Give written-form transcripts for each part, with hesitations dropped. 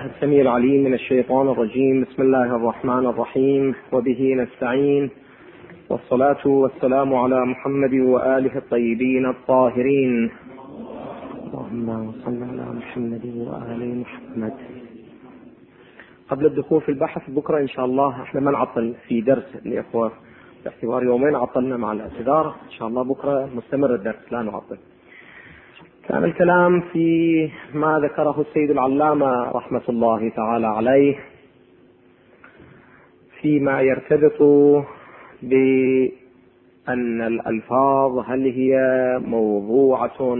السميع العليم من الشيطان الرجيم. بسم الله الرحمن الرحيم، وبه نستعين، والصلاة والسلام على محمد وآله الطيبين الطاهرين. اللهم صل على محمد وآل محمد. قبل الدخول في البحث بكرة إن شاء الله احنا ما نعطل في درس الإخوة باعتبار يومين عطلنا مع الاعتذار. إن شاء الله بكرة مستمر الدرس لا نعطل. كان الكلام في ما ذكره السيد العلامة رحمة الله تعالى عليه فيما يرتبط بأن الألفاظ هل هي موضوعة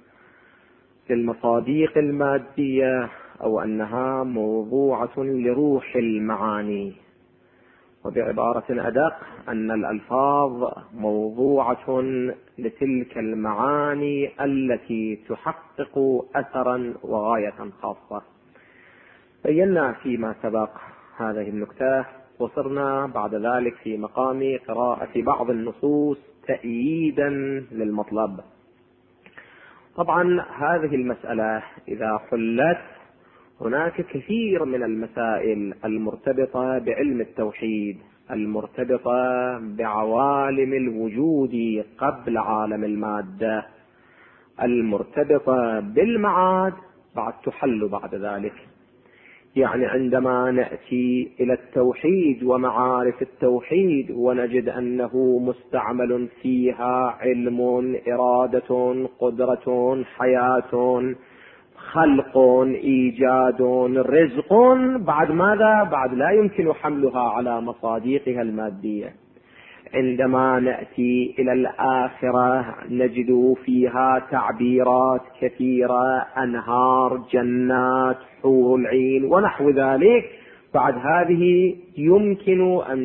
للمصادق المادية أو أنها موضوعة لروح المعاني، وبعبارة أدق أن الألفاظ موضوعة لتلك المعاني التي تحقق أثرا وغاية خاصة. بينا فيما سبق هذه النكتة، وصرنا بعد ذلك في مقام قراءة بعض النصوص تأييدا للمطلب. طبعا هذه المسألة إذا حلت هناك كثير من المسائل المرتبطة بعلم التوحيد، المرتبطة بعوالم الوجود قبل عالم المادة، المرتبطة بالمعاد بعد تحل بعد ذلك. يعني عندما نأتي إلى التوحيد ومعارف التوحيد ونجد أنه مستعمل فيها علم، إرادة، قدرة، حياة، خلق، إيجاد، رزق، بعد ماذا؟ بعد لا يمكن حملها على مصادقها المادية. عندما نأتي إلى الآخرة نجد فيها تعبيرات كثيرة، أنهار، جنات، حور العين ونحو ذلك. بعد هذه يمكن أن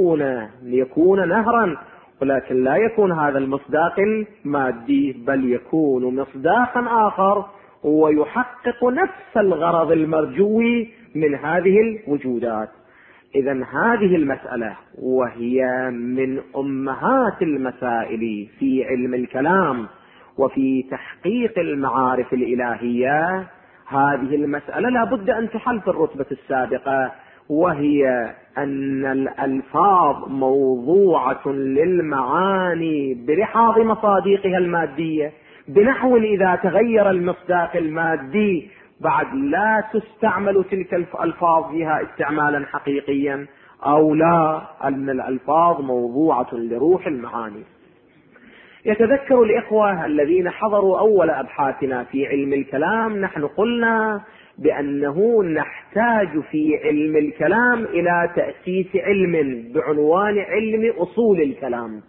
يكون نهرا، ولكن لا يكون هذا المصداق المادي، بل يكون مصداقا آخر ويحقق نفس الغرض المرجو من هذه الوجودات. إذن هذه المسألة وهي من أمهات المسائل في علم الكلام وفي تحقيق المعارف الإلهية. هذه المسألة لا بد أن تحل في الرتبة السابقة، وهي أن الألفاظ موضوعة للمعاني بلحاظ مصادقها المادية، بنحو إذا تغير المصداق المادي بعد لا تستعمل تلك الألفاظ فيها استعمالا حقيقيا، أو لا، أن الألفاظ موضوعة لروح المعاني. يتذكر الإخوة الذين حضروا أول أبحاثنا في علم الكلام نحن قلنا بأنه نحتاج في علم الكلام إلى تأسيس علم بعنوان علم أصول الكلام.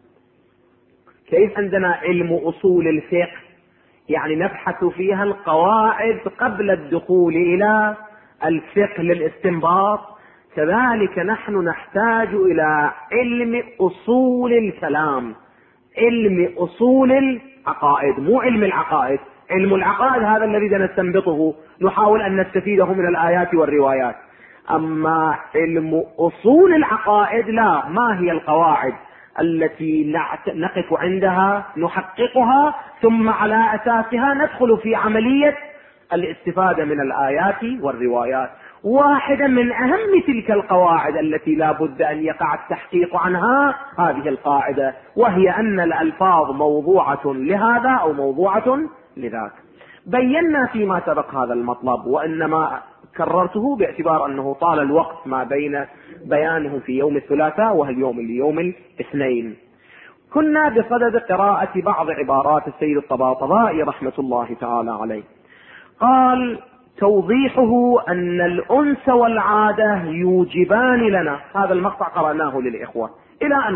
كيف عندنا علم أصول الفقه؟ يعني نبحث فيها القواعد قبل الدخول إلى الفقه للاستنباط. كذلك نحن نحتاج إلى علم أصول الكلام، علم أصول العقائد، مو علم العقائد. علم العقائد هذا الذي نستنبطه، نحاول أن نستفيده من الآيات والروايات. أما علم أصول العقائد لا، ما هي القواعد التي نقف عندها نحققها، ثم على أساسها ندخل في عملية الاستفادة من الآيات والروايات. واحدة من أهم تلك القواعد التي لا بد أن يقع التحقيق عنها هذه القاعدة، وهي أن الألفاظ موضوعة لهذا أو موضوعة لذاك. بينا فيما سبق هذا المطلب، وإنما كررته باعتبار أنه طال الوقت ما بين بيانه في يوم الثلاثاء اليوم الاثنين. كنا بصدد قراءة بعض عبارات السيد الطباطبائي رحمة الله تعالى عليه. قال: توضيحه أن الأنس والعادة يوجبان لنا، هذا المقطع قرأناه للإخوة إلى أن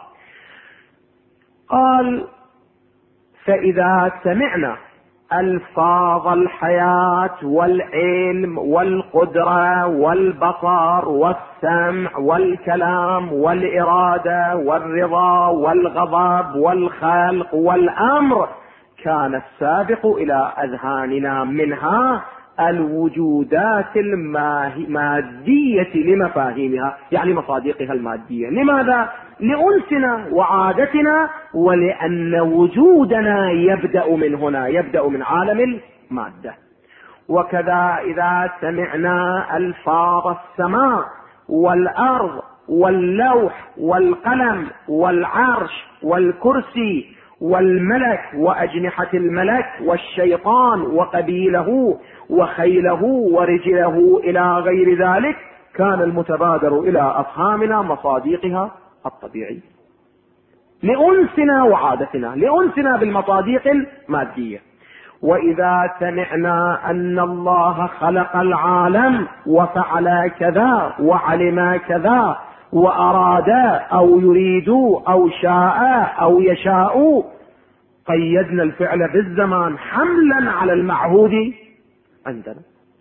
قال: فإذا سمعنا ألفاظ الحياة والعلم والقدرة والبصر والسمع والكلام والإرادة والرضا والغضب والخلق والأمر، كان السابق إلى أذهاننا منها الوجودات المادية لمفاهيمها، يعني مصادقها المادية. لماذا؟ لأنسنا وعادتنا، ولأن وجودنا يبدأ من هنا، يبدأ من عالم المادة. وكذا إذا سمعنا ألفاظ السماء والأرض واللوح والقلم والعرش والكرسي والملك وأجنحة الملك والشيطان وقبيله وخيله ورجله إلى غير ذلك، كان المتبادر إلى أفهامنا مصاديقها الطبيعية لأنسنا وعادتنا، لأنسنا بالمصاديق المادية. وإذا سمعنا أن الله خلق العالم وفعل كذا وعلم كذا وأراد أو يريد أو شاء أو يشاء، قيدنا الفعل بالزمان حملا على المعهود عندنا.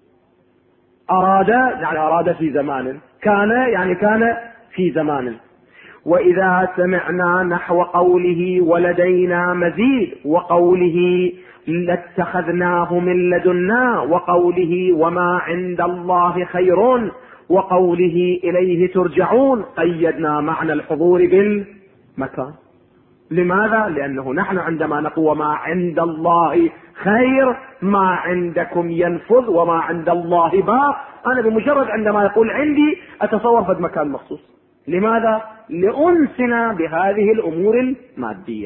أراد يعني أراد في زمان، كان يعني كان في زمان. وإذا سمعنا نحو قوله ولدينا مزيد، وقوله لاتخذناه من لدنا، وقوله وما عند الله خير، وقوله إليه ترجعون، قيدنا معنى الحضور بالمكان. لماذا؟ لأنه نحن عندما نقول وما عند الله خير، ما عندكم ينفذ وما عند الله باق. أنا بمجرد عندما يقول عندي أتصور في مكان مخصوص. لماذا؟ لأنسنا بهذه الأمور المادية.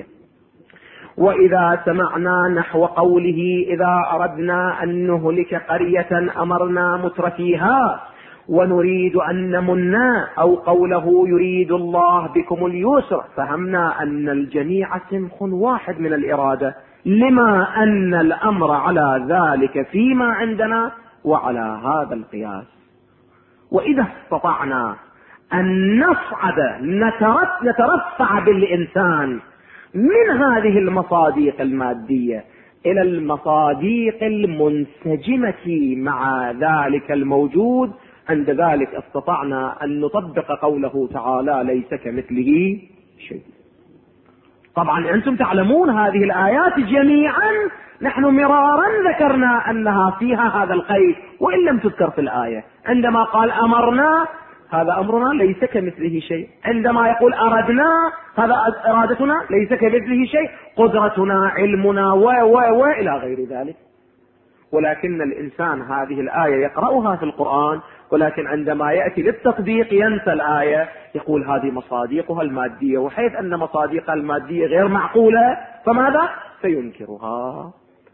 وإذا سمعنا نحو قوله إذا أردنا أن نهلك قرية أمرنا مترفيها ونريد أن نمنا، أو قوله يريد الله بكم اليسر، فهمنا أن الجميع سمخ واحد من الإرادة، لما أن الأمر على ذلك فيما عندنا وعلى هذا القياس. وإذا استطعنا أن نصعد نترفع بالإنسان من هذه المصاديق المادية إلى المصاديق المنسجمة مع ذلك الموجود، عند ذلك استطعنا أن نطبق قوله تعالى ليس كمثله شيء. طبعا أنتم تعلمون هذه الآيات جميعا نحن مرارا ذكرنا أنها فيها هذا القيد، وإن لم تذكر في الآية. عندما قال أمرنا، هذا أمرنا ليس كمثله شيء. عندما يقول أردنا، هذا إرادتنا ليس كمثله شيء، قدرتنا، علمنا وإلى غير ذلك. ولكن الإنسان هذه الآية يقرأها في القرآن، ولكن عندما يأتي للتطبيق ينسى الآية، يقول هذه مصاديقها المادية، وحيث أن مصاديقها المادية غير معقولة فماذا؟ سينكرها.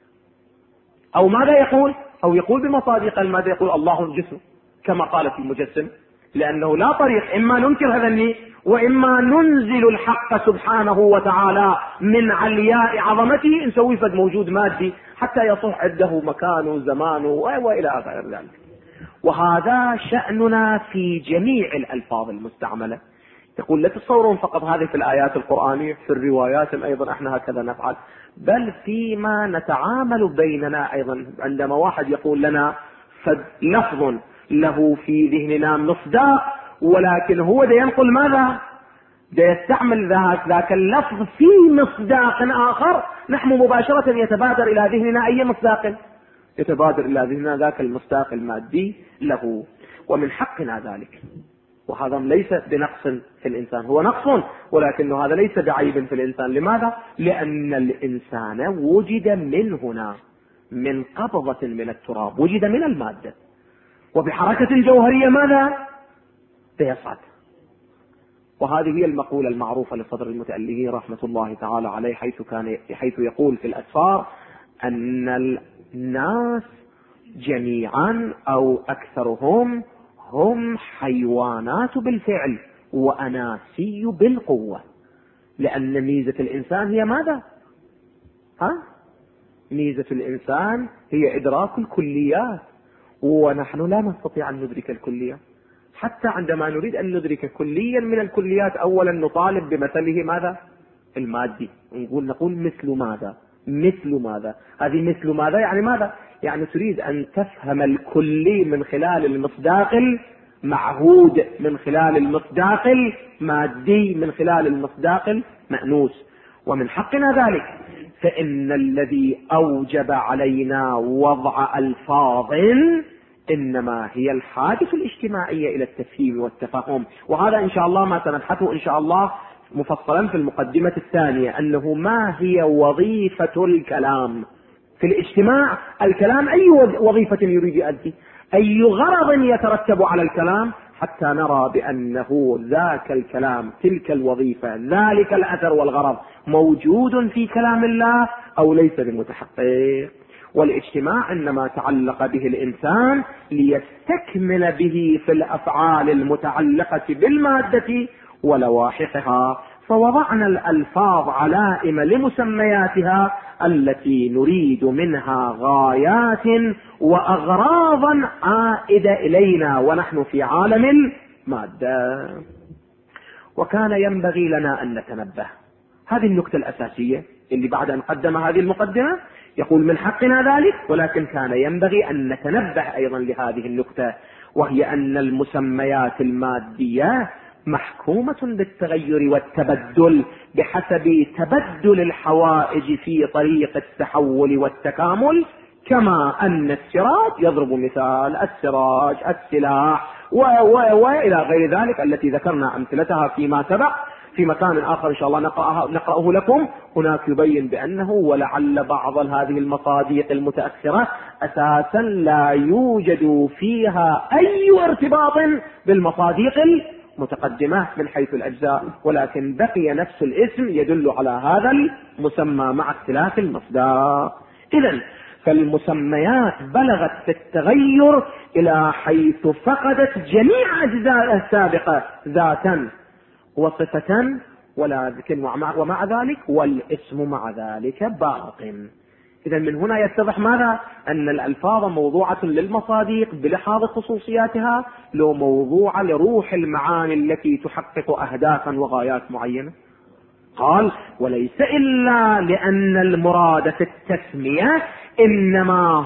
أو ماذا يقول؟ أو يقول بمصاديق المادية، يقول الله الجسم كما قال في المجسم، لأنه لا طريق، إما ننكر هذا الني وإما ننزل الحق سبحانه وتعالى من علياء عظمته، نسوي فد موجود مادي حتى يصح عنده مكانه وزمانه وإلى غير ذلك. وهذا شأننا في جميع الألفاظ المستعملة. يقول لا تتصورون فقط هذه في الآيات القرآنية، في الروايات أيضا احنا هكذا نفعل، بل فيما نتعامل بيننا أيضا. عندما واحد يقول لنا لفظ له في ذهننا مصداق، ولكن هو ده ينقل ماذا؟ ده يستعمل ذاك اللفظ في مصداق آخر، نحن مباشرة يتبادر إلى ذهننا أي مصداق؟ يتبادر إلى ذهننا ذاك المصداق المادي له، ومن حقنا ذلك. وهذا ليس بنقص في الإنسان، هو نقص، ولكن هذا ليس بعيب في الإنسان. لماذا؟ لأن الإنسان وجد من هنا، من قبضة من التراب، وجد من المادة، وبحركة جوهرية ماذا؟ سيصعد. وهذه هي المقولة المعروفة لصدر المتألهين رحمة الله تعالى عليه، حيث يقول في الأسفار أن الناس جميعا أو أكثرهم هم حيوانات بالفعل وأناسي بالقوة. لأن ميزة الإنسان هي ماذا؟ ميزة الإنسان هي إدراك الكليات، ونحن لا نستطيع أن ندرك الكليات. حتى عندما نريد أن ندرك كليا من الكليات، أولا نطالب بمثله ماذا؟ المادي. نقول مثل ماذا؟ مثل ماذا؟ هذه مثل ماذا يعني ماذا؟ يعني تريد أن تفهم الكلي من خلال المصداق المعهود، من خلال المصداق المادي، من خلال المصداق المأنوس، ومن حقنا ذلك. فإن الذي أوجب علينا وضع ألفاظ إنما هي الحاجة الاجتماعية إلى التفهيم والتفاهم. وهذا إن شاء الله ما سنبحثه إن شاء الله مفصلا في المقدمة الثانية، أنه ما هي وظيفة الكلام في الاجتماع الكلام أي وظيفة يريد يؤدي، أي غرض يترتب على الكلام، حتى نرى بأنه ذاك الكلام، تلك الوظيفة، ذلك الأثر والغرض موجود في كلام الله أو ليس بمتحقق. والاجتماع إنما تعلق به الإنسان ليستكمل به في الأفعال المتعلقة بالمادة ولواحقها، فوضعنا الألفاظ علائم لمسمياتها التي نريد منها غايات وأغراضا عائدة إلينا ونحن في عالم المادة. وكان ينبغي لنا أن نتنبه، هذه النكتة الأساسية اللي بعد أن قدم هذه المقدمة يقول من حقنا ذلك، ولكن كان ينبغي أن نتنبه أيضا لهذه النكتة، وهي أن المسميات المادية محكومة بالتغير والتبدل بحسب تبدل الحوائج في طريق التحول والتكامل، كما أن السراج، يضرب مثال السراج، السلاح وإلى غير ذلك التي ذكرنا أمثلتها فيما سبق في مكان آخر إن شاء الله نقرأه لكم. هناك يبين بأنه ولعل بعض هذه المصادق المتأخرة أساسا لا يوجد فيها أي ارتباط بالمصادق المتقدمة من حيث الأجزاء، ولكن بقي نفس الاسم يدل على هذا المسمى مع اختلاف المصداق. إذن فالمسميات بلغت في التغير إلى حيث فقدت جميع أجزائها السابقة ذاتا وصفة ولا ذكر، ومع ذلك والاسم مع ذلك باق. إذا من هنا يتضح ماذا؟ أن الألفاظ موضوعة للمصادق بلحاظ خصوصياتها، لو موضوعة لروح المعاني التي تحقق أهدافا وغايات معينة. قال وليس إلا لأن المراد في التسمية إنما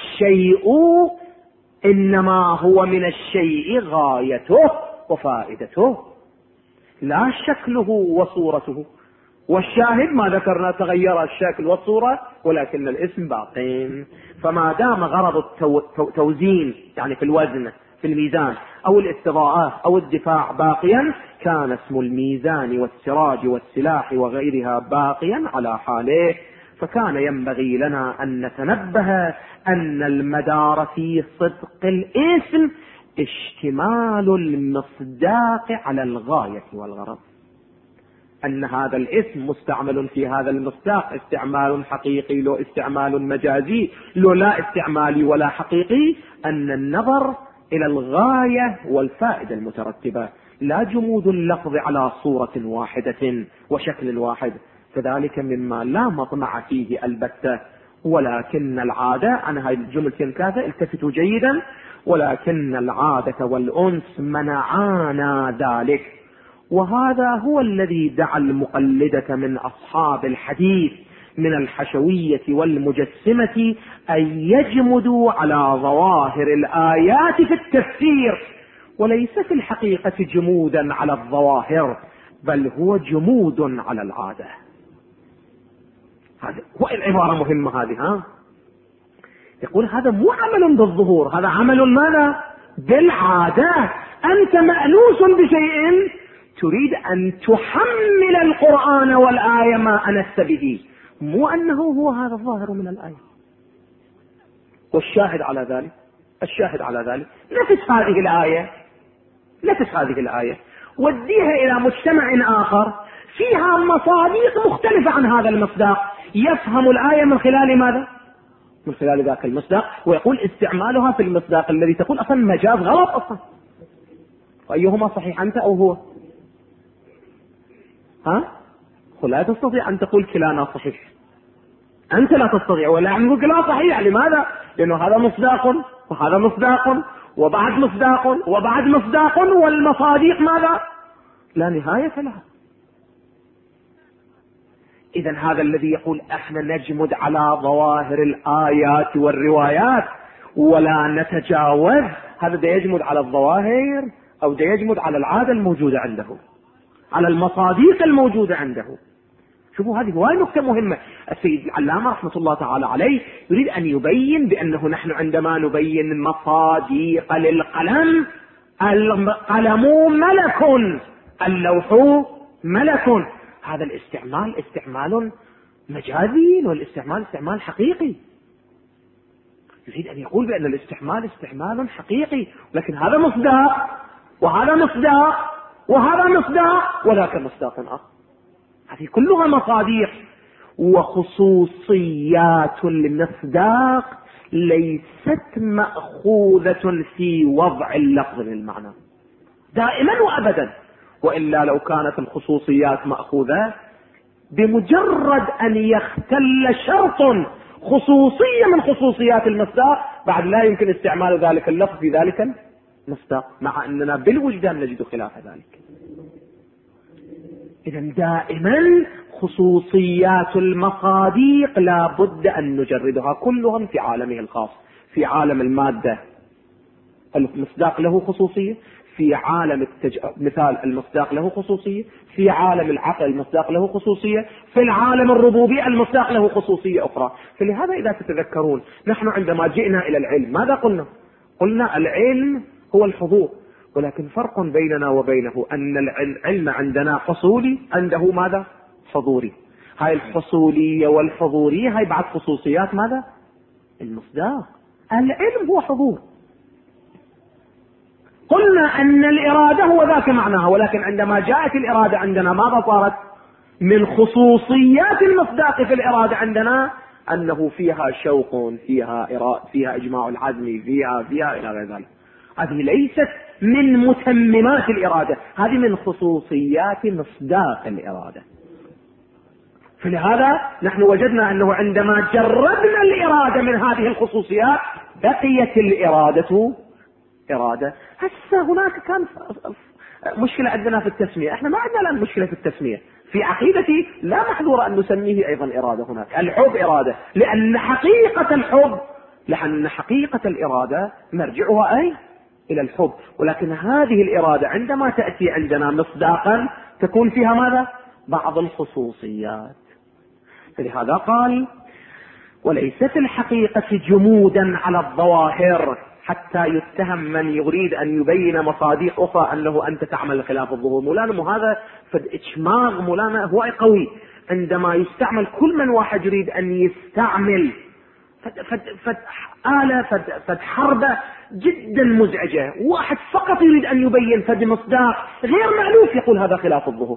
هو من الشيء غايته وفائدته، لا شكله وصورته. والشاهد ما ذكرنا تغير الشكل والصورة ولكن الاسم باقين. فما دام غرض التوزين يعني في الوزن في الميزان أو الاستضاءة أو الدفاع باقيا، كان اسم الميزان والسراج والسلاح وغيرها باقيا على حاله. فكان ينبغي لنا أن نتنبه أن المدار في صدق الاسم اشتمال المصداق على الغاية والغرض، أن هذا الاسم مستعمل في هذا المصداق استعمال حقيقي لو استعمال مجازي لو لا استعمالي ولا حقيقي، أن النظر إلى الغاية والفائدة المترتبة، لا جمود اللفظ على صورة واحدة وشكل واحد. فذلك مما لا مطمع فيه البتة، ولكن العادة، أنا هاي الجملتين كذا التفتوا جيدا، ولكن العادة والأنس منعانا ذلك. وهذا هو الذي دعا المقلدة من أصحاب الحديث من الحشوية والمجسمة أن يجمدوا على ظواهر الآيات في التفسير، وليس في الحقيقة جمودا على الظواهر، بل هو جمود على العادة. هذا والعبارة مهمة هذه، يقول هذا مو عمل بالظهور، هذا عمل ماذا؟ بالعادة. أنت مألوس بشيء تريد أن تحمل القرآن والآية ما أنست به، مو أنه هو هذا الظاهر من الآية. والشاهد على ذلك، الشاهد على ذلك نفس هذه الآية وديها إلى مجتمع آخر فيها مصادق مختلفة عن هذا المصداق، يفهم الآية من خلال ماذا؟ من خلال ذاك المصداق، ويقول استعمالها في المصداق الذي تقول أصلا مجاز غلط أصلا. وأيهما صحيح، أنت أو هو؟ لا تستطيع أن تقول كلانا صحيح، أنت لا تستطيع، ولا أن تقول كلانا صحيح. لماذا؟ لأنه هذا مصداق وهذا مصداق وبعد مصداق وبعد مصداق، والمصادق ماذا؟ لا نهاية لها. إذن هذا الذي يقول احنا نجمد على ظواهر الآيات والروايات ولا نتجاوز، هذا ده يجمد على الظواهر أو ده يجمد على العادة الموجودة عنده، على المصادق الموجودة عنده. شوفوا هذه هواي نقطة مهمة. السيد العلامة رحمة الله تعالى عليه يريد أن يبين بأنه نحن عندما نبين مصادق للقلم، القلم ملك، اللوح ملك، هذا الاستعمال استعمال مجازي والاستعمال استعمال حقيقي. يريد أن يقول بأن الاستحمال استحمال حقيقي، لكن هذا مصداق وهذا مصداق وهذا مصداق وذاك مصداق آخر. هذه كلها مصادق. وخصوصيات المصداق ليست مأخوذة في وضع اللفظ للمعنى دائما وأبدا، وإلا لو كانت الخصوصيات مأخوذة بمجرد أن يختل شرط خصوصية من خصوصيات المصداق بعد لا يمكن استعمال ذلك اللفظ في ذلك المصداق، مع أننا بالوجدان نجد خلاف ذلك. إذن دائما خصوصيات المصادق لا بد أن نجردها كلهم في عالمه الخاص. في عالم المادة المصداق له خصوصية، في عالم مثال المصداق له خصوصية، في عالم العقل المصداق له خصوصية، في العالم الربوبي المصداق له خصوصية أخرى. فلهذا إذا تتذكرون نحن عندما جئنا إلى العلم ماذا قلنا؟ قلنا العلم هو الحضور، ولكن فرق بيننا وبينه أن العلم عندنا حصولي، عنده ماذا؟ حضوري. هاي الحصولية والحضورية هاي بعد خصوصيات ماذا؟ المصداق. العلم هو حضور. قلنا أن الإرادة هو ذاك معناها، ولكن عندما جاءت الإرادة عندنا ماذا صارت؟ من خصوصيات المصداق في الإرادة عندنا أنه فيها شوق، فيها إجماع العزم، فيها إلى غير ذلك. هذه ليست من متممات الإرادة، هذه من خصوصيات مصداق الإرادة. فلهذا نحن وجدنا أنه عندما جردنا الإرادة من هذه الخصوصيات بقيت الإرادة إرادة. هسه هناك كان مشكلة عندنا في التسمية، احنا ما عندنا الآن مشكلة في التسمية. في عقيدتي لا محظور أن نسميه أيضا إرادة. هناك الحب إرادة لأن حقيقة الحب، لأن حقيقة الإرادة مرجعها أي إلى الحب، ولكن هذه الإرادة عندما تأتي عندنا مصداقا تكون فيها ماذا؟ بعض الخصوصيات. فلهذا قال وليست الحقيقة جمودا على الظواهر حتى يتهم من يريد أن يبين مصادق أخرى أنه أنت تعمل خلاف الظهور. مولانا وهذا فد إجماغ مولانا هو قوي عندما يستعمل كل من واحد يريد أن يستعمل فد حربة جدا مزعجة. واحد فقط يريد أن يبين فد مصداق غير مألوف يقول هذا خلاف الظهور.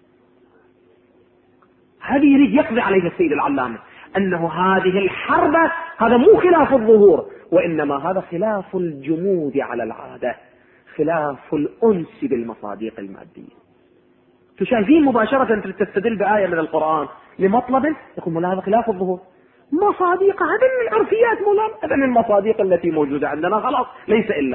هذه يريد يقضي عليه السيد العلامة أنه هذه الحربة هذا مو خلاف الظهور، وإنما هذا خلاف الجمود على العادة، خلاف الأنس بالمصادق المادية. تشاهدين مباشرة تستدل بآية من القرآن لمطلب يقول مولانا هذا خلاف الظهور. مصادق هذا من العرفيات مولانا، هذا من المصادق التي موجودة عندنا خلاص ليس إلا.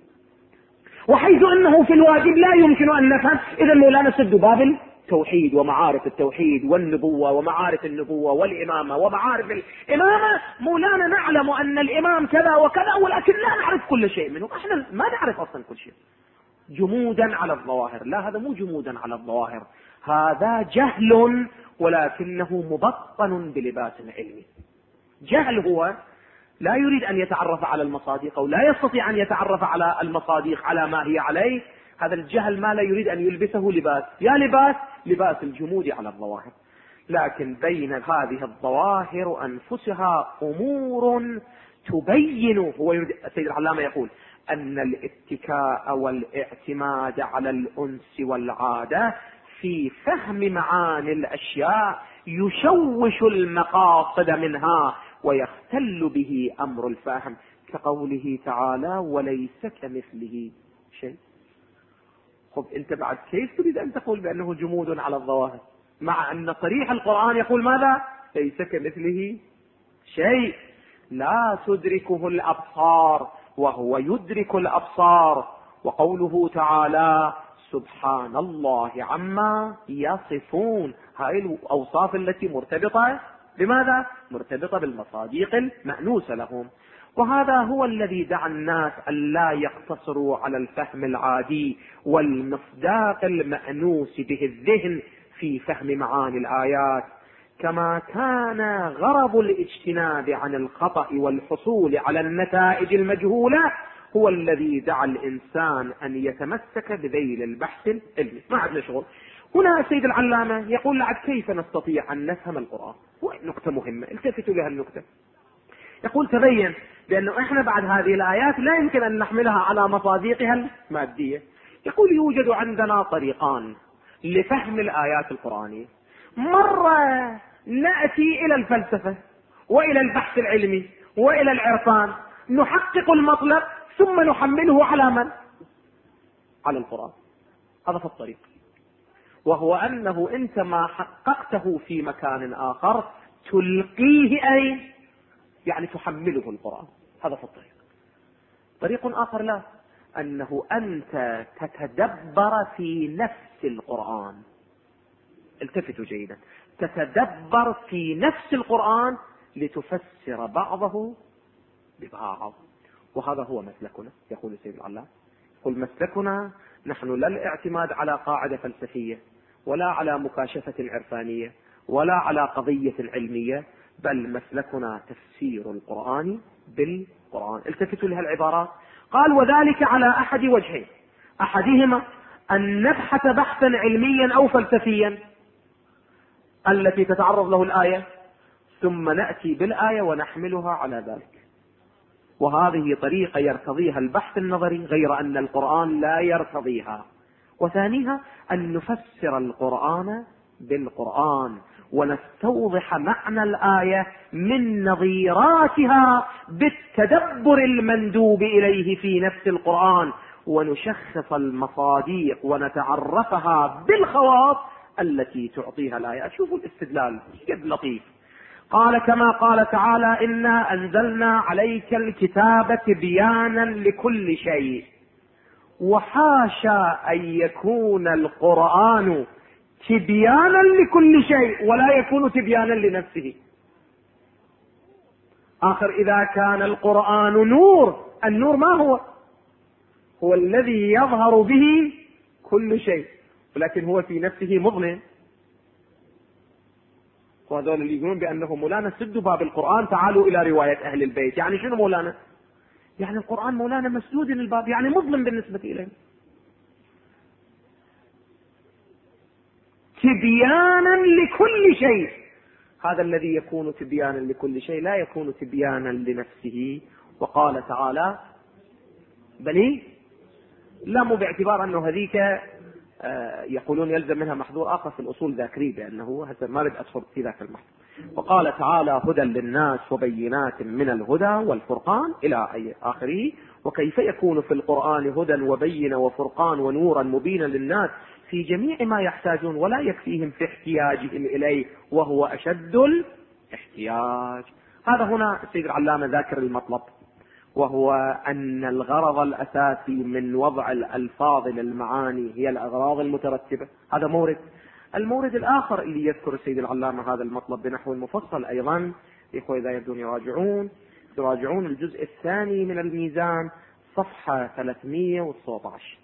وحيث أنه في الواجب لا يمكن أن نفهم، إذا مولانا سد باب التوحيد ومعارف التوحيد والنبوة ومعارف النبوة والإمامة ومعارف الإمامة. مولانا نعلم أن الإمام كذا وكذا ولكن لا نعرف كل شيء منه، احنا ما نعرف أصلا كل شيء. جمودا على الظواهر، لا هذا مو جمودا على الظواهر، هذا جهل ولكنه مبطن بلباس علمي. جهل هو لا يريد أن يتعرف على المصادق أو لا يستطيع أن يتعرف على المصادق على ما هي عليه. هذا الجهل ما لا يريد أن يلبسه لباس، يا لباس الجمود على الظواهر. لكن بين هذه الظواهر أنفسها أمور تبين. هو السيد العلامة يقول أن الاتكاء والاعتماد على الأنس والعادة في فهم معاني الأشياء يشوش المقاصد منها ويختل به أمر الفهم، كقوله تعالى وليس كمثله شيء. خب انت بعد كيف تريد ان تقول بانه جمود على الظواهر مع ان صريح القرآن يقول ماذا؟ ليس كمثله شيء، لا تدركه الابصار وهو يدرك الابصار. وقوله تعالى سبحان الله عما يصفون، هاي الاوصاف التي مرتبطة بماذا؟ مرتبطة بالمصادق المأنوسة لهم. وهذا هو الذي دعا الناس أن لا يقتصروا على الفهم العادي والمصداق المأنوس به الذهن في فهم معاني الآيات، كما كان غرض الاجتناب عن الخطأ والحصول على النتائج المجهولة هو الذي دعا الإنسان أن يتمسك بذيل البحث العلمي. ما عندنا شغل. هنا السيد العلامة يقول لعد كيف نستطيع أن نفهم القرآن؟ نقطة مهمة التفتوا لها النقطة. يقول تبين بأنه إحنا بعد هذه الآيات لا يمكن أن نحملها على مصادقها المادية. يقول يوجد عندنا طريقان لفهم الآيات القرآنية. مرة نأتي إلى الفلسفة وإلى البحث العلمي وإلى العرفان، نحقق المطلب ثم نحمله على من؟ على القرآن. هذا في الطريق، وهو أنه أنت ما حققته في مكان آخر تلقيه أين؟ يعني تحمله القرآن. هذا في الطريق. طريق آخر لا، أنه أنت تتدبر في نفس القرآن. التفتوا جيدا، تتدبر في نفس القرآن لتفسر بعضه ببعض. وهذا هو مسلكنا. يقول سيد العلام، يقول مسلكنا نحن لا الاعتماد على قاعدة فلسفية ولا على مكاشفة عرفانية ولا على قضية علمية، بل مسلكنا تفسير القرآن بالقرآن. التفتوا لها العبارات. قال وذلك على أحد وجهين، أحدهما أن نبحث بحثا علميا أو فلسفيا التي تتعرض له الآية، ثم نأتي بالآية ونحملها على ذلك. وهذه طريقة يرتضيها البحث النظري، غير أن القرآن لا يرتضيها. وثانيها أن نفسر القرآن بالقرآن ونستوضح معنى الآية من نظيراتها بالتدبر المندوب إليه في نفس القرآن، ونشخص المصاديق ونتعرفها بالخواص التي تعطيها الآية. شوفوا الاستدلال جد لطيف. قال كما قال تعالى إنا أنزلنا عليك الكتاب تبيانا لكل شيء. وحاشا أن يكون القرآن تبيانا لكل شيء ولا يكون تبيانا لنفسه. آخر إذا كان القرآن نور، النور ما هو؟ هو الذي يظهر به كل شيء، ولكن هو في نفسه مظلم. وهذول اللي يقولون بأنه مولانا سدوا باب القرآن تعالوا إلى رواية أهل البيت، يعني شنو مولانا؟ يعني القرآن مولانا مسدود الباب، يعني مظلم بالنسبة إليه. تبيانا لكل شيء، هذا الذي يكون تبيانا لكل شيء لا يكون تبيانا لنفسه. وقال تعالى بني، لا مو باعتبار أنه هذيك يقولون يلزم منها محظور آخر في الأصول ذاكري، بأنه هسه ما بدي أدخل في ذاك المحظور. وقال تعالى هدى للناس وبينات من الهدى والفرقان إلى آخره. وكيف يكون في القرآن هدى وبينة وفرقان ونورا مبينا للناس في جميع ما يحتاجون ولا يكفيهم في احتياجهم إليه وهو أشد الاحتياج. هذا هنا السيد العلامة ذاكر المطلب، وهو أن الغرض الأساسي من وضع الألفاظ للمعاني هي الأغراض المترتبة. هذا مورد. المورد الآخر اللي يذكر السيد العلامة هذا المطلب بنحو مفصل أيضا، إخوة إذا يبدون يراجعون الجزء الثاني من الميزان صفحة 319.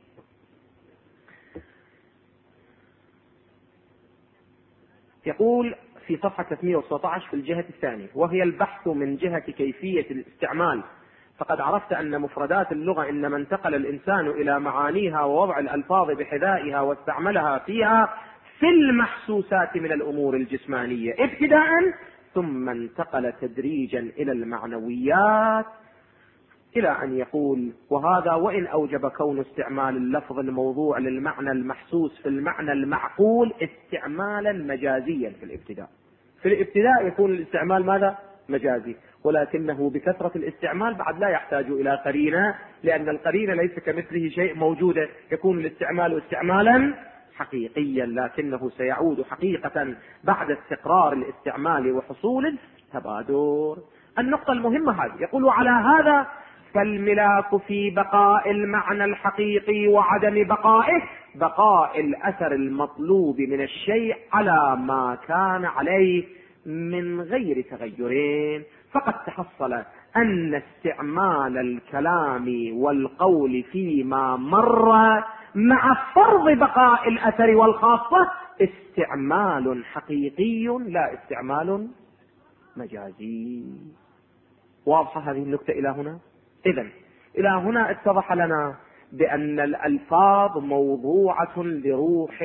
يقول في صفحة 319 في الجهة الثانية، وهي البحث من جهة كيفية الاستعمال. فقد عرفت أن مفردات اللغة إنما انتقل الإنسان إلى معانيها ووضع الألفاظ بحذائها واستعملها فيها في المحسوسات من الأمور الجسمانية ابتداء، ثم انتقل تدريجا إلى المعنويات، إلى أن يقول وهذا وإن أوجب كون استعمال اللفظ الموضوع للمعنى المحسوس في المعنى المعقول استعمالا مجازيا في الابتداء. في الابتداء يكون الاستعمال ماذا؟ مجازي، ولكنه بكثرة الاستعمال بعد لا يحتاج إلى قرينة، لأن القرينة ليس كمثله شيء موجودة، يكون الاستعمال استعمالا حقيقيا، لكنه سيعود حقيقة بعد استقرار الاستعمال وحصول التبادر. النقطة المهمة هذه. يقول على هذا فالملاك في بقاء المعنى الحقيقي وعدم بقائه بقاء الأثر المطلوب من الشيء على ما كان عليه من غير تغيرين. فقد تحصل أن استعمال الكلام والقول فيما مر مع فرض بقاء الأثر والخاصة استعمال حقيقي لا استعمال مجازي. واضحة هذه النكتة إلى هنا؟ إذن إلى هنا اتضح لنا بأن الألفاظ موضوعة لروح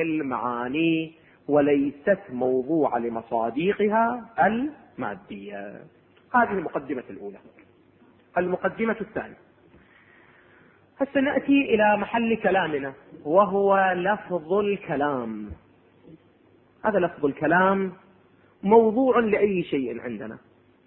المعاني وليست موضوعة لمصادقها المادية. هذه المقدمة الأولى. المقدمة الثانية، هسه نأتي إلى محل كلامنا، وهو لفظ الكلام. هذا لفظ الكلام موضوع لأي شيء عندنا.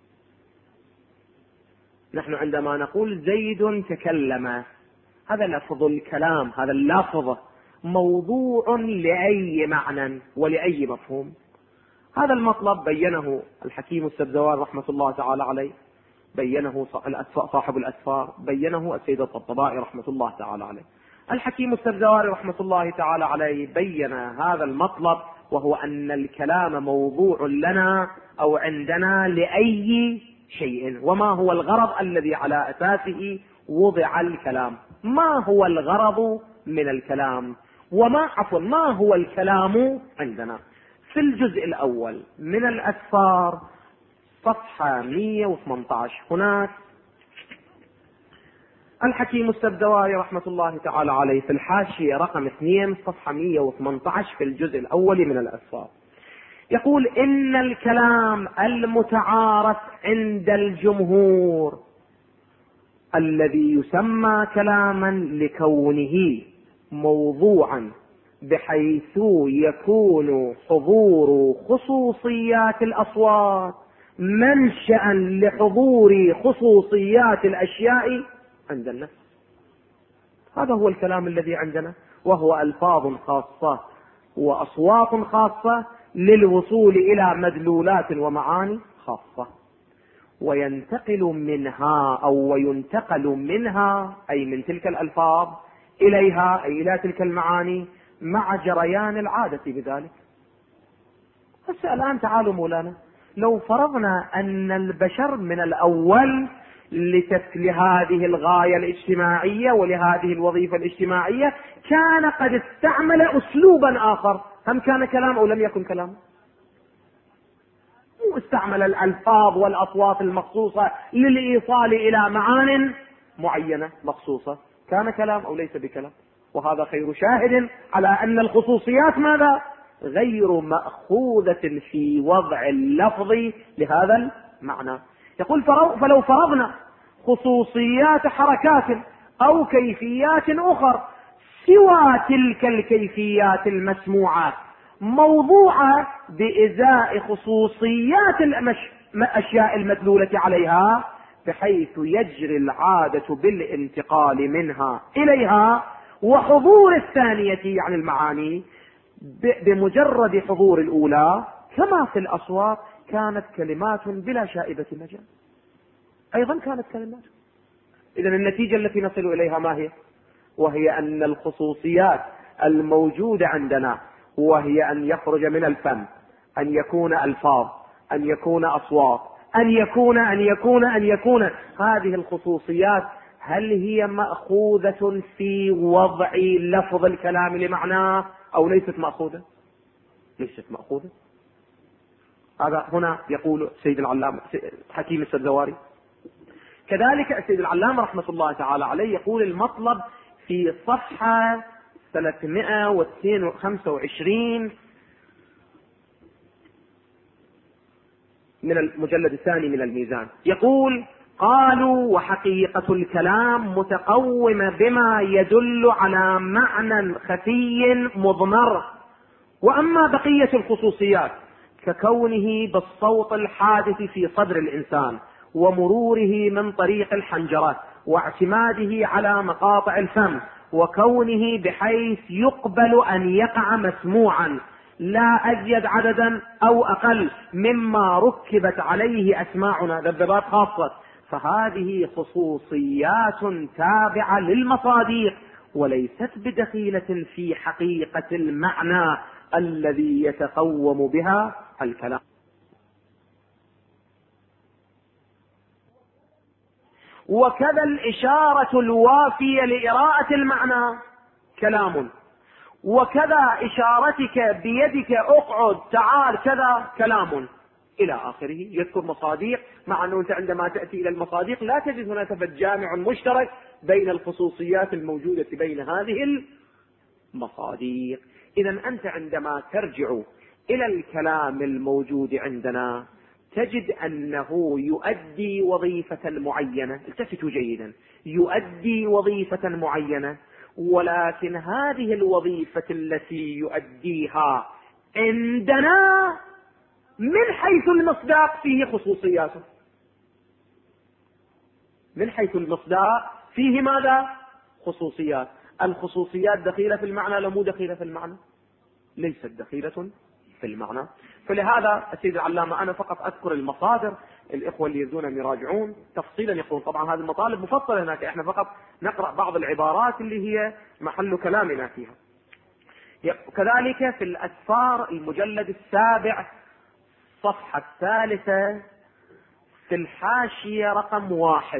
نحن عندما نقول زيد تكلم، هذا لفظ الكلام، هذا اللفظ موضوع لأي معنى ولأي مفهوم. هذا المطلب بينه الحكيم السبزواري رحمة الله تعالى عليه، بينه صاحب الأسفار، بينه السيد الطبطبائي رحمة الله تعالى عليه. الحكيم السبزواري رحمة الله تعالى عليه بين هذا المطلب، وهو أن الكلام موضوع لنا أو عندنا لأي شيء. وما هو الغرض الذي على أساسه وضع الكلام؟ ما هو الغرض من الكلام؟ ما هو الكلام عندنا؟ في الجزء الأول من الأسفار صفحة 118 هناك الحكيم السبزواري رحمة الله تعالى عليه في الحاشية رقم 2 صفحة 118 في الجزء الأول من الأسفار يقول: إن الكلام المتعارف عند الجمهور الذي يسمى كلاما لكونه موضوعا بحيث يكون حضور خصوصيات الأصوات منشأ لحضور خصوصيات الأشياء عند النفس. هذا هو الكلام الذي عندنا، وهو ألفاظ خاصة وأصوات خاصة للوصول إلى مدلولات ومعاني خاصة، وينتقل منها أي من تلك الألفاظ إليها أي إلى تلك المعاني مع جريان العادة بذلك. بس الآن تعالوا مولانا، لو فرضنا أن البشر من الأول لهذه الغاية الاجتماعية ولهذه الوظيفة الاجتماعية كان قد استعمل أسلوبا آخر، هم كان كلام أو لم يكن كلام؟ استعمل الألفاظ والأصوات المخصوصة للإيصال إلى معان معينة مخصوصة، كان كلام أو ليس بكلام؟ وهذا خير شاهد على أن الخصوصيات ماذا؟ غير مأخوذة في وضع اللفظ لهذا المعنى. يقول: فلو فرضنا خصوصيات حركات أو كيفيات أخرى سوى تلك الكيفيات المسموعة موضوعة بإزاء خصوصيات الأشياء المدلولة عليها، بحيث يجري العادة بالانتقال منها إليها وحضور الثانية يعني المعاني بمجرد حضور الأولى، كما في الأصوات كانت كلمات بلا شائبة مجال، أيضا كانت كلمات. إذن النتيجة التي نصل إليها ما هي؟ وهي أن الخصوصيات الموجودة عندنا، وهي أن يخرج من الفم، أن يكون ألفاظ، أن يكون أصوات، أن يكون هذه الخصوصيات، هل هي مأخوذة في وضع لفظ الكلام لمعناه أو ليست مأخوذة؟ ليست مأخوذة. هذا هنا يقول سيد العلامة حكيم السبزواري. كذلك السيد العلامة رحمة الله تعالى عليه يقول المطلب في صفحة 325 من المجلد الثاني من الميزان، يقول: قالوا: وحقيقة الكلام متقومة بما يدل على معنى خفي مضمر، وأما بقية الخصوصيات ككونه بالصوت الحادث في صدر الإنسان ومروره من طريق الحنجرة واعتماده على مقاطع الفم وكونه بحيث يقبل أن يقع مسموعا لا أزيد عددا أو أقل مما ركبت عليه أسماعنا ذبذبات خاصة، فهذه خصوصيات تابعة للمصادق وليست بدخيلة في حقيقة المعنى الذي يتقوم بها الكلام. وكذا الإشارة الوافية لإراءة المعنى كلام، وكذا إشارتك بيدك اقعد تعال كذا كلام إلى آخره. يذكر مصادق، مع أنه أنت عندما تأتي إلى المصادق لا تجد هناك جامع مشترك بين الخصوصيات الموجودة بين هذه المصادق. إذن أنت عندما ترجع إلى الكلام الموجود عندنا تجد أنه يؤدي وظيفة معينة، التفتوا جيدا، يؤدي وظيفة معينة، ولكن هذه الوظيفة التي يؤديها عندنا من حيث المصداق فيه خصوصياته. من حيث المصداق فيه ماذا؟ خصوصيات. الخصوصيات دخيلة في المعنى لو مو دخيلة في المعنى؟ ليست دخيلة في المعنى. فلهذا السيد العلامة أنا فقط أذكر المصادر، الإخوة اللي يريدون أن يراجعون تفصيلا يقولون طبعا هذه المطالب مفصلة هناك، احنا فقط نقرأ بعض العبارات اللي هي محل كلامنا فيها. كذلك في الأسفار المجلد 7 صفحة 3 في الحاشية رقم 1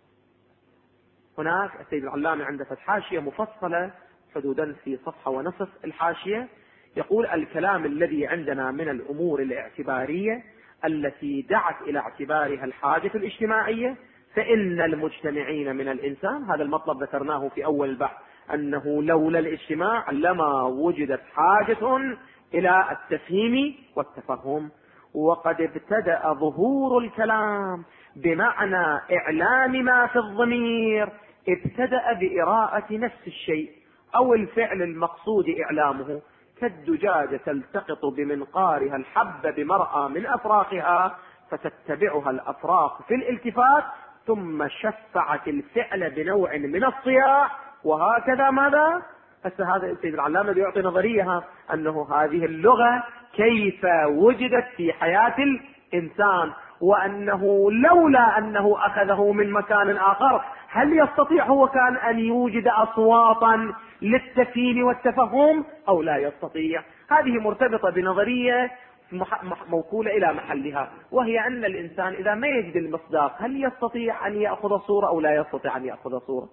هناك السيد العلامة عنده حاشية مفصلة حدودا في صفحة ونصف الحاشية، يقول: الكلام الذي عندنا من الأمور الاعتبارية التي دعت إلى اعتبارها الحاجة الاجتماعية، فإن المجتمعين من الإنسان، هذا المطلب ذكرناه في أول البحث، أنه لولا الاجتماع لما وجدت حاجة إلى التفهيم والتفهم. وقد ابتدأ ظهور الكلام بمعنى إعلام ما في الضمير، ابتدأ بإراءة نفس الشيء أو الفعل المقصود إعلامه، كالدجاجة تلتقط بمنقارها الحب بمرأى من أفراخها فتتبعها الأفراخ في الالتفات، ثم شفعت الفعل بنوع من الصياح، وهكذا ماذا؟ هسه هذا السيد العلامة يعطي نظرية أنه هذه اللغة كيف وجدت في حياة الإنسان، وأنه لولا أنه أخذه من مكان آخر هل يستطيع هو كان أن يوجد أصواتا للتفهيم والتفهم أو لا يستطيع؟ هذه مرتبطة بنظرية موكولة إلى محلها، وهي أن الإنسان إذا ما يجد المصداق هل يستطيع أن يأخذ صورة أو لا يستطيع أن يأخذ صورة؟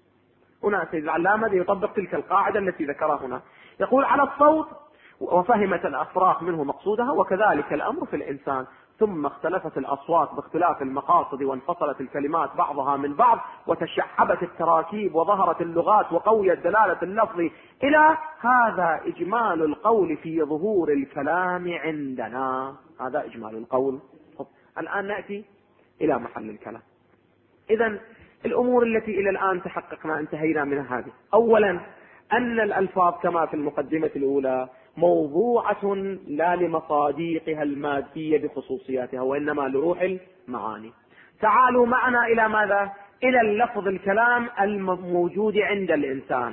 هنا سيد العلامة يطبق تلك القاعدة التي ذكرها هنا، يقول: على الصوت وفهمت الأفراخ منه مقصودها، وكذلك الأمر في الإنسان، ثم اختلفت الأصوات باختلاف المقاصد، وانفصلت الكلمات بعضها من بعض، وتشعبت التراكيب، وظهرت اللغات، وقويت دلالة اللفظ، إلى هذا إجمال القول في ظهور الكلام عندنا. هذا إجمال القول. الآن نأتي إلى محل الكلام. إذن الأمور التي إلى الآن تحققنا انتهينا منها هذه: أولا أن الألفاظ كما في المقدمة الأولى موضوعة لا لمصاديقها المادية بخصوصياتها، وإنما لروح المعاني. تعالوا معنا إلى ماذا؟ إلى اللفظ الكلام الموجود عند الإنسان.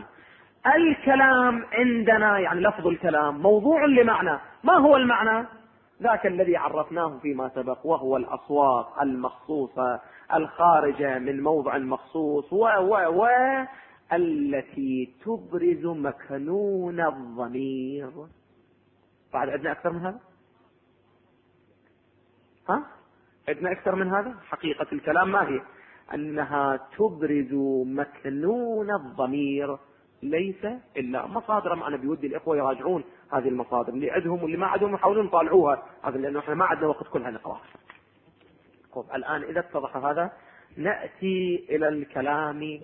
الكلام عندنا يعني لفظ الكلام موضوع لمعنى. ما هو المعنى؟ ذاك الذي عرفناه فيما سبق، وهو الأصوات المخصوصة الخارجة من موضع مخصوص التي تبرز مكنون الضمير. بعد عندنا أكثر من هذا؟ عندنا أكثر من هذا؟ حقيقة الكلام ما هي؟ أنها تبرز مكنون الضمير، ليس إلا مصادر. ما أنا بودي الإخوة يراجعون هذه المصادر، اللي عندهم واللي ما عندهم يحاولون يطالعوها، هذا لأنه إحنا ما عندنا وقت كلها نقرأ. الآن إذا اتضح هذا نأتي إلى الكلام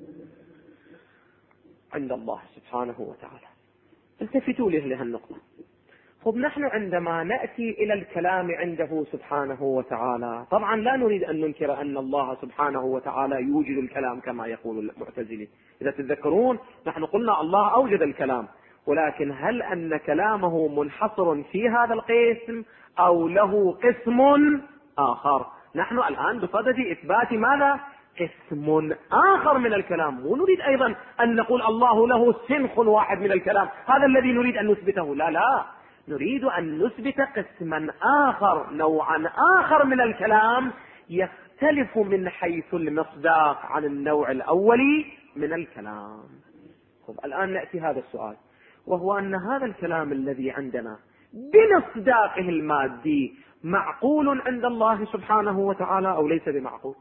عند الله سبحانه وتعالى. التفتوا له النقطة. نحن عندما نأتي إلى الكلام عنده سبحانه وتعالى، طبعا لا نريد أن ننكر أن الله سبحانه وتعالى يوجد الكلام كما يقول المعتزلة. إذا تتذكرون نحن قلنا الله أوجد الكلام، ولكن هل أن كلامه منحصر في هذا القسم أو له قسم آخر؟ نحن الآن بصدد إثبات ماذا؟ قسم آخر من الكلام. ونريد أيضا أن نقول الله له سنخ واحد من الكلام، هذا الذي نريد أن نثبته. لا، نريد أن نثبت قسما آخر، نوعا آخر من الكلام يختلف من حيث المصداق عن النوع الأولي من الكلام. الآن نأتي هذا السؤال، وهو أن هذا الكلام الذي عندنا بمصداقه المادي معقول عند الله سبحانه وتعالى أو ليس بمعقول؟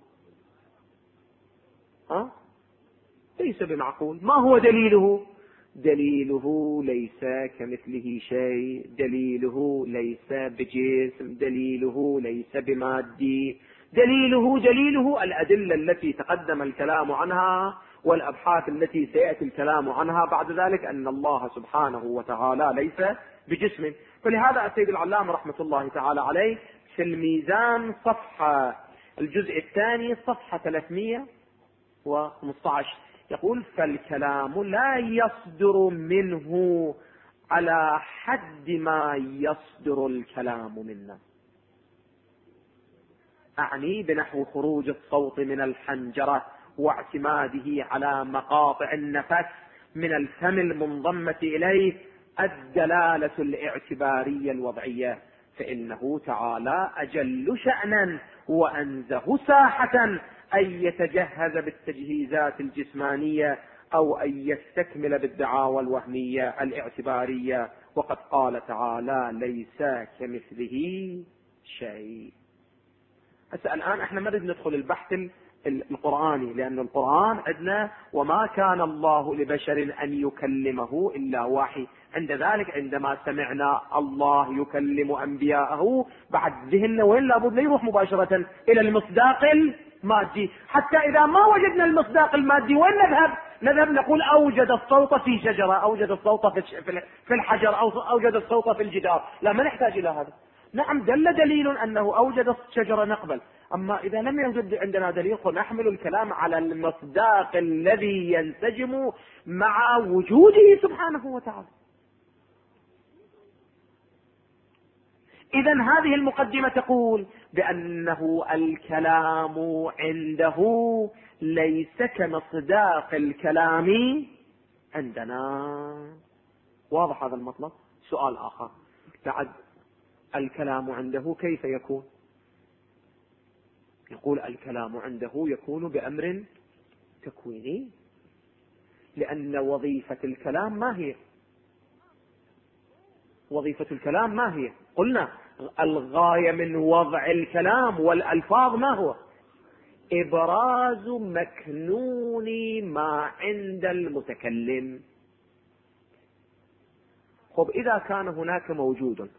ليس بمعقول. ما هو دليله؟ دليله ليس كمثله شيء، دليله ليس بجسم، دليله ليس بمادي، دليله الأدلة التي تقدم الكلام عنها والأبحاث التي سيأتي الكلام عنها بعد ذلك، أن الله سبحانه وتعالى ليس بجسم. فلهذا السيد العلامة رحمة الله تعالى عليه في في الميزان صفحة الجزء الثاني صفحة 315 يقول: فالكلام لا يصدر منه على حد ما يصدر الكلام منا. أعني بنحو خروج الصوت من الحنجرة واعتماده على مقاطع النفس من الفم المنضمة إليه الدلالة الاعتبارية الوضعية، فإنه تعالى أجل شأنا وأنزه ساحة أن يتجهز بالتجهيزات الجسمانية أو أن يستكمل بالدعاوى الوهمية الاعتبارية، وقد قال تعالى: ليس كمثله شيء. هسه الآن احنا ما نريد ندخل البحث القرآني، لأن القرآن عندنا: وما كان الله لبشر أن يكلمه إلا وحي. عند ذلك عندما سمعنا الله يكلم أنبياءه بعد ذهننا وين؟ لابد لا يروح مباشرة إلى المصداق المادي. حتى إذا ما وجدنا المصداق المادي وين نذهب نقول: أوجد الصوت في شجرة، أوجد الصوت في الحجر، أو أوجد الصوت في الجدار. لا، ما نحتاج إلى هذا. نعم، دليل أنه أوجد الشجرة نقبل. أما إذا لم يوجد عندنا دليل فنحمل الكلام على المصداق الذي ينسجم مع وجوده سبحانه وتعالى. إذن هذه المقدمة تقول بأنه الكلام عنده ليس كمصداق الكلام عندنا. واضح هذا المطلب؟ سؤال آخر بعد: الكلام عنده كيف يكون؟ يقول: الكلام عنده يكون بأمر تكويني، لأن وظيفة الكلام ما هي؟ وظيفة الكلام ما هي؟ قلنا الغاية من وضع الكلام والألفاظ ما هو؟ إبراز مكنون ما عند المتكلم. خب، إذا كان هناك موجود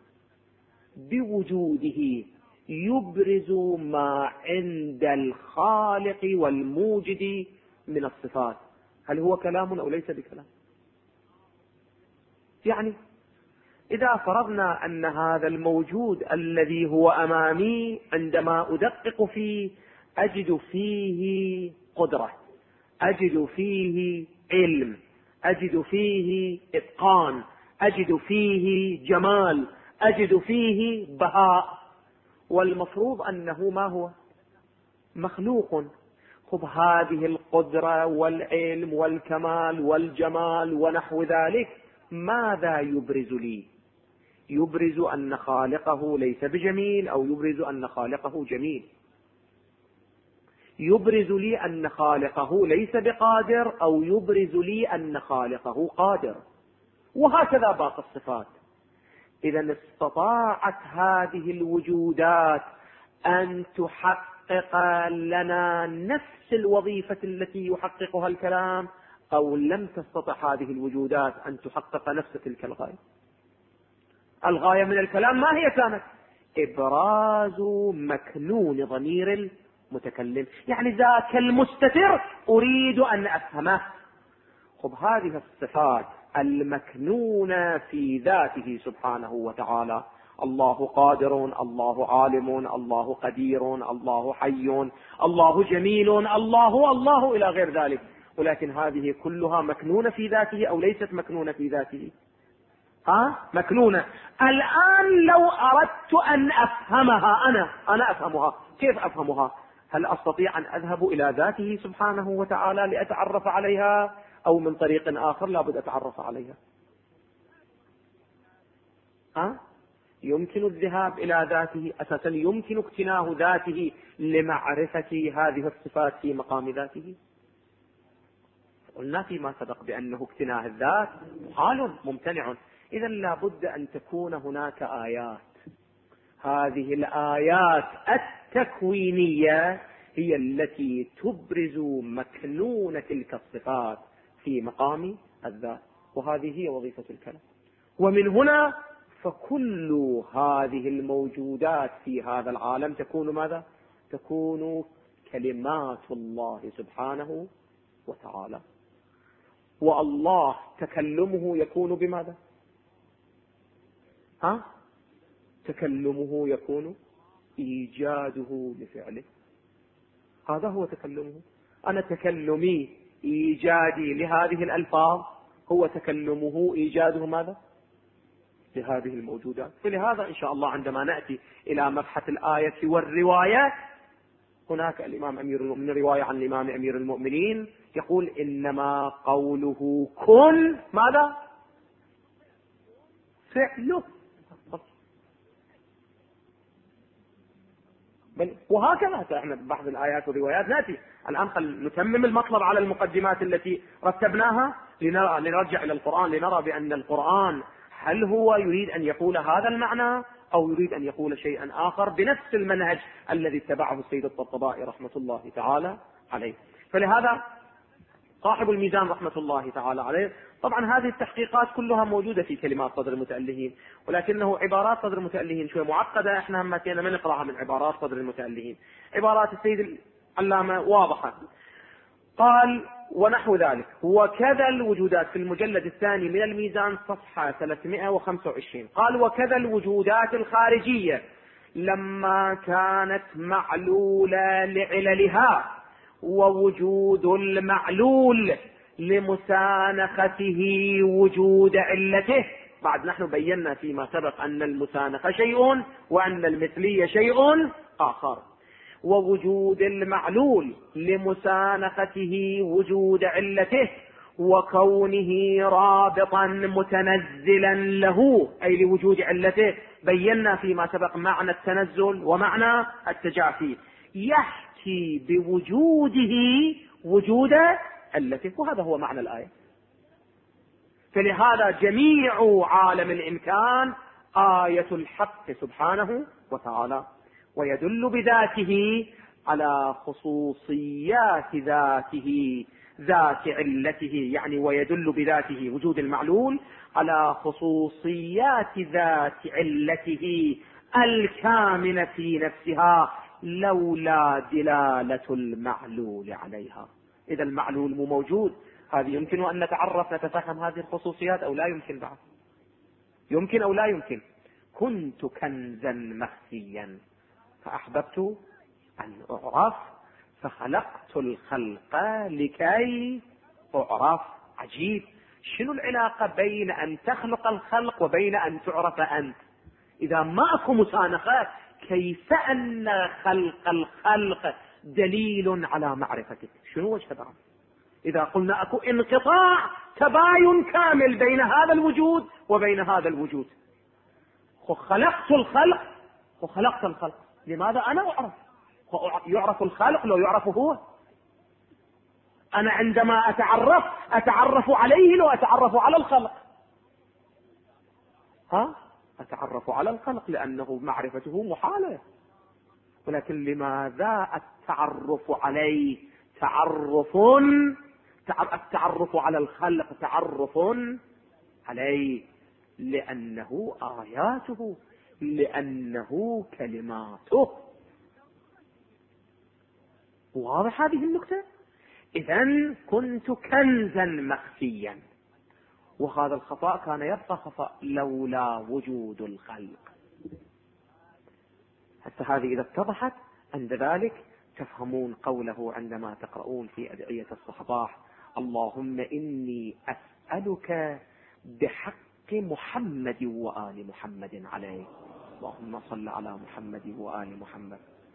بوجوده يبرز ما عند الخالق والموجد من الصفات، هل هو كلام أو ليس بكلام؟ يعني إذا فرضنا أن هذا الموجود الذي هو أمامي عندما أدقق فيه أجد فيه قدرة، أجد فيه علم، أجد فيه إتقان، أجد فيه جمال، أجد فيه بهاء، والمفروض أنه ما هو؟ مخلوق. خب، هذه القدرة والعلم والكمال والجمال ونحو ذلك ماذا يبرز لي؟ يبرز أن خالقه ليس بجميل، أو يبرز أن خالقه جميل. يبرز لي أن خالقه ليس بقادر، أو يبرز لي أن خالقه قادر، وهكذا باقي الصفات. إذا استطاعت هذه الوجودات أن تحقق لنا نفس الوظيفة التي يحققها الكلام، أو لم تستطع هذه الوجودات أن تحقق نفس تلك الغاية. الغاية من الكلام ما هي كانت؟ إبراز مكنون ضمير المتكلم، يعني ذاك المستتر أريد أن أفهمه. خب، هذه الصفات المكنونة في ذاته سبحانه وتعالى: الله قادر، الله عالم، الله قدير، الله حي، الله جميل، الله إلى غير ذلك. ولكن هذه كلها مكنونة في ذاته أو ليست مكنونة في ذاته؟ مكنونة. الآن لو أردت أن أفهمها أنا أفهمها، كيف أفهمها؟ هل أستطيع أن أذهب إلى ذاته سبحانه وتعالى لأتعرف عليها، أو من طريق آخر لابد أتعرف عليها؟ يمكن الذهاب إلى ذاته أساسا، يمكن اقتناه ذاته لمعرفة هذه الصفات في مقام ذاته. قلنا فيما سبق بأنه اقتناء الذات محال ممتنع. إذا لابد أن تكون هناك آيات، هذه الآيات التكوينية هي التي تبرز مكنون تلك الصفات في مقام الذات، وهذه هي وظيفة الكلام. ومن هنا فكل هذه الموجودات في هذا العالم تكون ماذا؟ تكون كلمات الله سبحانه وتعالى. والله تكلمه يكون بماذا؟ تكلمه إيجاده لفعله. هذا هو تكلمه. أنا تكلمي إيجادي لهذه الألفاظ، هو تكلمه إيجاده ماذا؟ لهذه الموجودات. فلهذا إن شاء الله عندما نأتي إلى مبحث الآية والروايات، هناك الإمام أمير المؤمنين رواية عن الإمام أمير المؤمنين يقول إنما قوله كن ماذا؟ فعله. وهكذا احنا ببعض الآيات والروايات نأتي الآن نتمم المطلب على المقدمات التي رتبناها لنرجع إلى القرآن، لنرى بأن القرآن هل هو يريد أن يقول هذا المعنى أو يريد أن يقول شيئا آخر بنفس المنهج الذي اتبعه السيد الطبطبائي رحمة الله تعالى عليه. فلهذا صاحب الميزان رحمة الله تعالى عليه، طبعا هذه التحقيقات كلها موجودة في كلمات صدر المتألهين، ولكنه عبارات صدر المتألهين شوية معقدة، احنا هم ما نقرأها من عبارات صدر المتألهين. عبارات السيد العلامة واضحة. قال ونحو ذلك وكذا الوجودات في المجلد الثاني من الميزان صفحة 325. قال وكذا الوجودات الخارجية لما كانت معلولة لعللها ووجود المعلول لمسانخته وجود علته. بعد نحن بينا فيما سبق أن المسانخة شيء وأن المثلية شيء آخر. ووجود المعلول لمسانخته وجود علته وكونه رابطا متنزلا له أي لوجود علته. بينا فيما سبق معنى التنزل ومعنى التجافي. يحكي بوجوده وجود علته، وهذا هو معنى الآية. فلهذا جميع عالم الإمكان آية الحق سبحانه وتعالى، ويدل بذاته على خصوصيات ذاته ذات علته، يعني ويدل بذاته وجود المعلول على خصوصيات ذات علته الكامنة في نفسها لولا دلالة المعلول عليها. إذا المعلول مو موجود، هذه يمكن أن نتعرف نتفهم هذه الخصوصيات أو لا يمكن؟ بعد يمكن أو لا يمكن. كنت كنزا مخفيا فأحببت أن أعرف فخلقت الخلق لكي أعرف. عجيب، شنو العلاقة بين أن تخلق الخلق وبين أن تعرف أنت؟ إذا ما أكو مسانخة كيف أن خلق الخلق دليل على معرفتك؟ شنو وجه هذا؟ إذا قلنا أكو انقطاع تباين كامل بين هذا الوجود وبين هذا الوجود. خلقت الخلق وخلقت الخلق، لماذا أنا أعرف؟ يعرف الخالق لو يعرف هو. أنا عندما أتعرف عليه لو أتعرف على الخلق. أتعرف على الخلق لأنه معرفته محالة، ولكن لماذا التعرف عليه التعرف على الخلق تعرف عليه؟ لأنه آياته، لأنه كلماته. واضح هذه النقطة؟ إذن كنت كنزا مخفيا، وهذا الخفاء كان يبقى خفاء لولا وجود الخلق. حتى هذه إذا اتضحت عند ذلك تفهمون قوله عندما تقرؤون في أدعية الصباح: اللهم إني أسألك بحق محمد وآل محمد عليه، اللهم صل على محمد وآل محمد.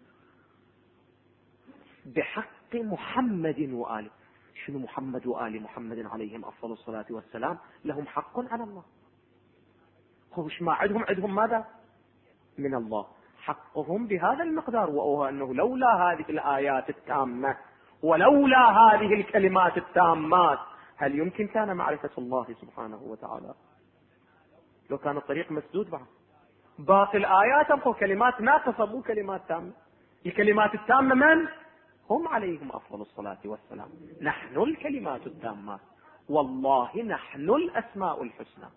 بحق محمد وآله. شنو محمد وآل محمد عليهم أفضل الصلاة والسلام؟ لهم حق على الله. وش ما عندهم ماذا؟ من الله حقهم بهذا المقدار، وهو أنه لولا هذه الآيات التامة ولولا هذه الكلمات التامات هل يمكن كان معرفة الله سبحانه وتعالى؟ لو كان الطريق مسدود بعد. باقي الآيات أبقوا كلمات ناقصة مو كلمات تامة. الكلمات التامة من؟ هم عليهم أفضل الصلاة والسلام. نحن الكلمات التامات، والله نحن الأسماء الحسنى.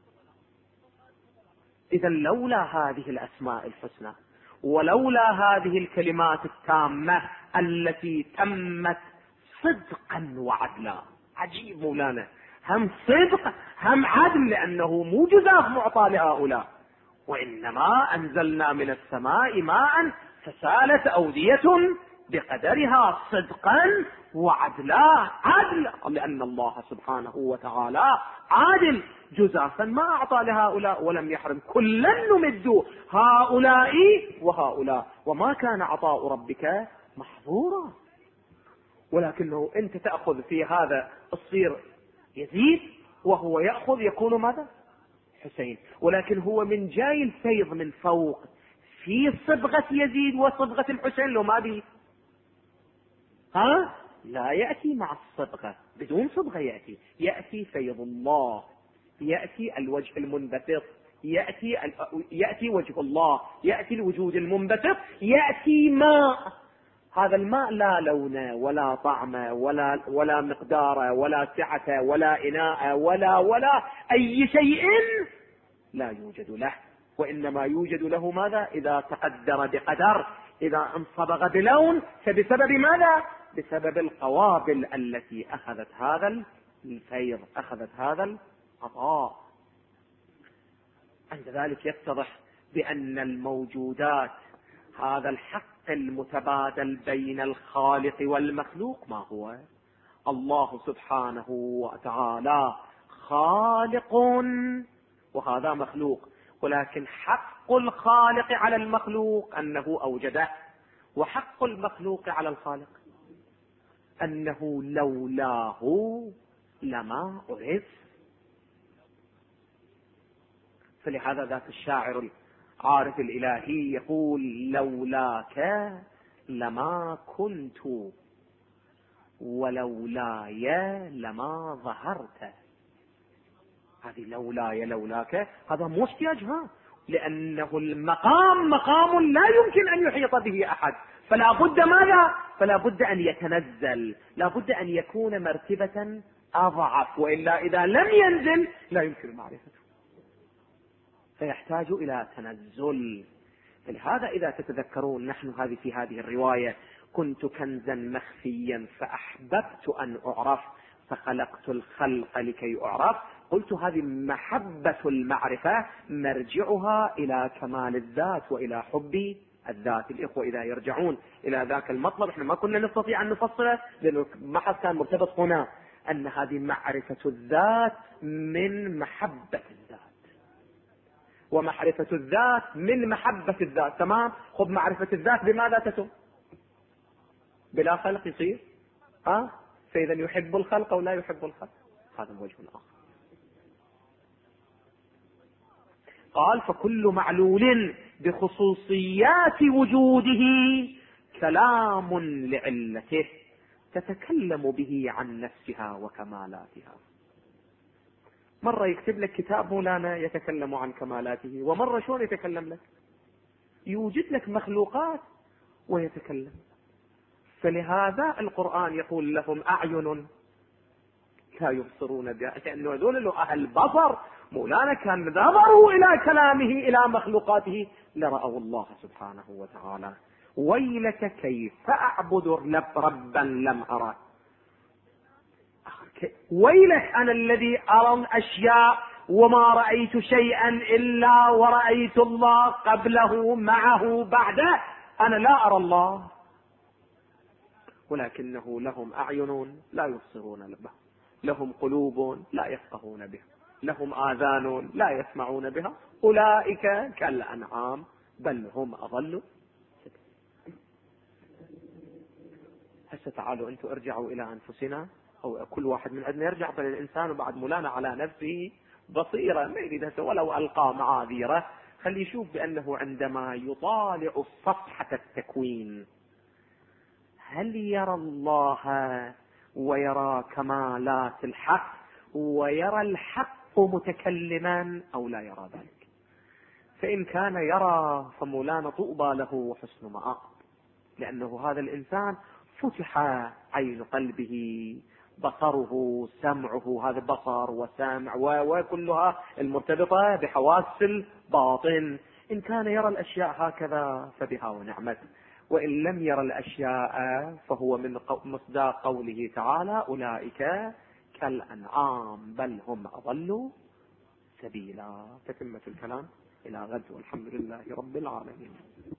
إذا لولا هذه الأسماء الحسنى ولولا هذه الكلمات التامة التي تمت صدقا وعدلا. عجيب مولانا، هم صدق هم عدل، لأنه مو جزاف معطى لهؤلاء، وإنما أنزلنا من السماء ماء فسالت أودية بقدرها صدقا وعدلا. عدل لأن الله سبحانه وتعالى عادل. جزافا ما أعطى لهؤلاء ولم يحرم، كلا نمد هؤلاء وهؤلاء وما كان عطاء ربك محظورا. ولكنه أنت تأخذ في هذا الصير يزيد وهو يأخذ يكون ماذا؟ حسين. ولكن هو من جاي الفيض من فوق في صبغة يزيد وصبغة الحسين، لو ما به لا يأتي مع الصبغة، بدون صبغة يأتي فيض الله، يأتي الوجه المنبثق، يأتي وجه الله، يأتي الوجود المنبثق، يأتي ماء. هذا الماء لا لون ولا طعم ولا مقدار ولا سعة ولا إناء ولا أي شيء لا يوجد له، وإنما يوجد له ماذا؟ إذا تقدر بقدر، إذا انصبغ بلون، فبسبب ماذا؟ بسبب القوابل التي أخذت هذا الفيض، أخذت هذا العطاء. عند ذلك يتضح بأن الموجودات، هذا الحق المتبادل بين الخالق والمخلوق ما هو؟ الله سبحانه وتعالى خالق وهذا مخلوق، ولكن حق الخالق على المخلوق أنه أوجده، وحق المخلوق على الخالق أنه لولاه لما عرف. فلهذا ذاك الشاعر العارف الإلهي يقول: لولاك لما كنت ولولاي لما ظهرت. هذه لولاك هذا مو احتياجها، لأنه المقام مقام لا يمكن أن يحيط به أحد، فلا بد ماذا؟ فلا بد أن يتنزل، لا بد أن يكون مرتبة أضعف، وإلا إذا لم ينزل لا يمكن معرفته، فيحتاج إلى تنزل. فلهذا إذا تتذكرون نحن في هذه الرواية: كنت كنزا مخفيا فأحببت أن أعرف فخلقت الخلق لكي أعرف. قلت هذه محبة المعرفة مرجعها إلى كمال الذات وإلى حب الذات. الإخوة إذا يرجعون إلى ذاك المطلب، احنا ما كنا نستطيع أن نفصله لأنه ما كان مرتبط هنا، أن هذه معرفة الذات من محبة الذات، ومعرفة الذات من محبة الذات. تمام؟ خذ معرفة الذات بماذا تتم؟ بلا خلق يصير فإذا يحب الخلق أو لا يحب الخلق، هذا وجه آخر. قال: فكل معلول بخصوصيات وجوده كلام لعلته تتكلم به عن نفسها وكمالاتها. مرة يكتب لك كتاب مولانا يتكلم عن كمالاته، ومرة شلون يتكلم لك؟ يوجد لك مخلوقات ويتكلم. فلهذا القرآن يقول: لهم أعين لا يبصرون بها، لأنه هذول له أهل بصر. مولانا كان نظروا إلى كلامه إلى مخلوقاته لرأوا الله سبحانه وتعالى. ويلك كيف أعبد ربا لم أره. ويلك أنا الذي أرى الأشياء وما رأيت شيئا إلا ورأيت الله قبله معه بعده. أنا لا أرى الله، ولكنه لهم أعين لا يبصرون بها، لهم قلوب لا يفقهون بها، لهم آذان لا يسمعون بها، أولئك كالأنعام بل هم أضل. هسه تعالوا أنتم ارجعوا إلى أنفسنا، أو كل واحد من عندنا يرجع، بل الإنسان بعد مولانا على نفسه بصيرة، ما يريد هسه ولو ألقى معاذيره، خلي يشوف بأنه عندما يطالع صفحة التكوين هل يرى الله ويرى كمالات الحق ويرى الحق متكلما أو لا يرى ذلك؟ فإن كان يرى فمولانا طوبى له وحسن مآب، لأنه هذا الإنسان فتح عين قلبه، بصره، سمعه، هذا بصر وسمع وكلها المرتبطة بحواس الباطن. إن كان يرى الأشياء هكذا فبها ونعمت، وإن لم يرى الأشياء فهو من مصداق قوله تعالى: أولئك كالأنعام بل هم أضل سبيلا. تتمة الكلام إلى غد، والحمد لله رب العالمين.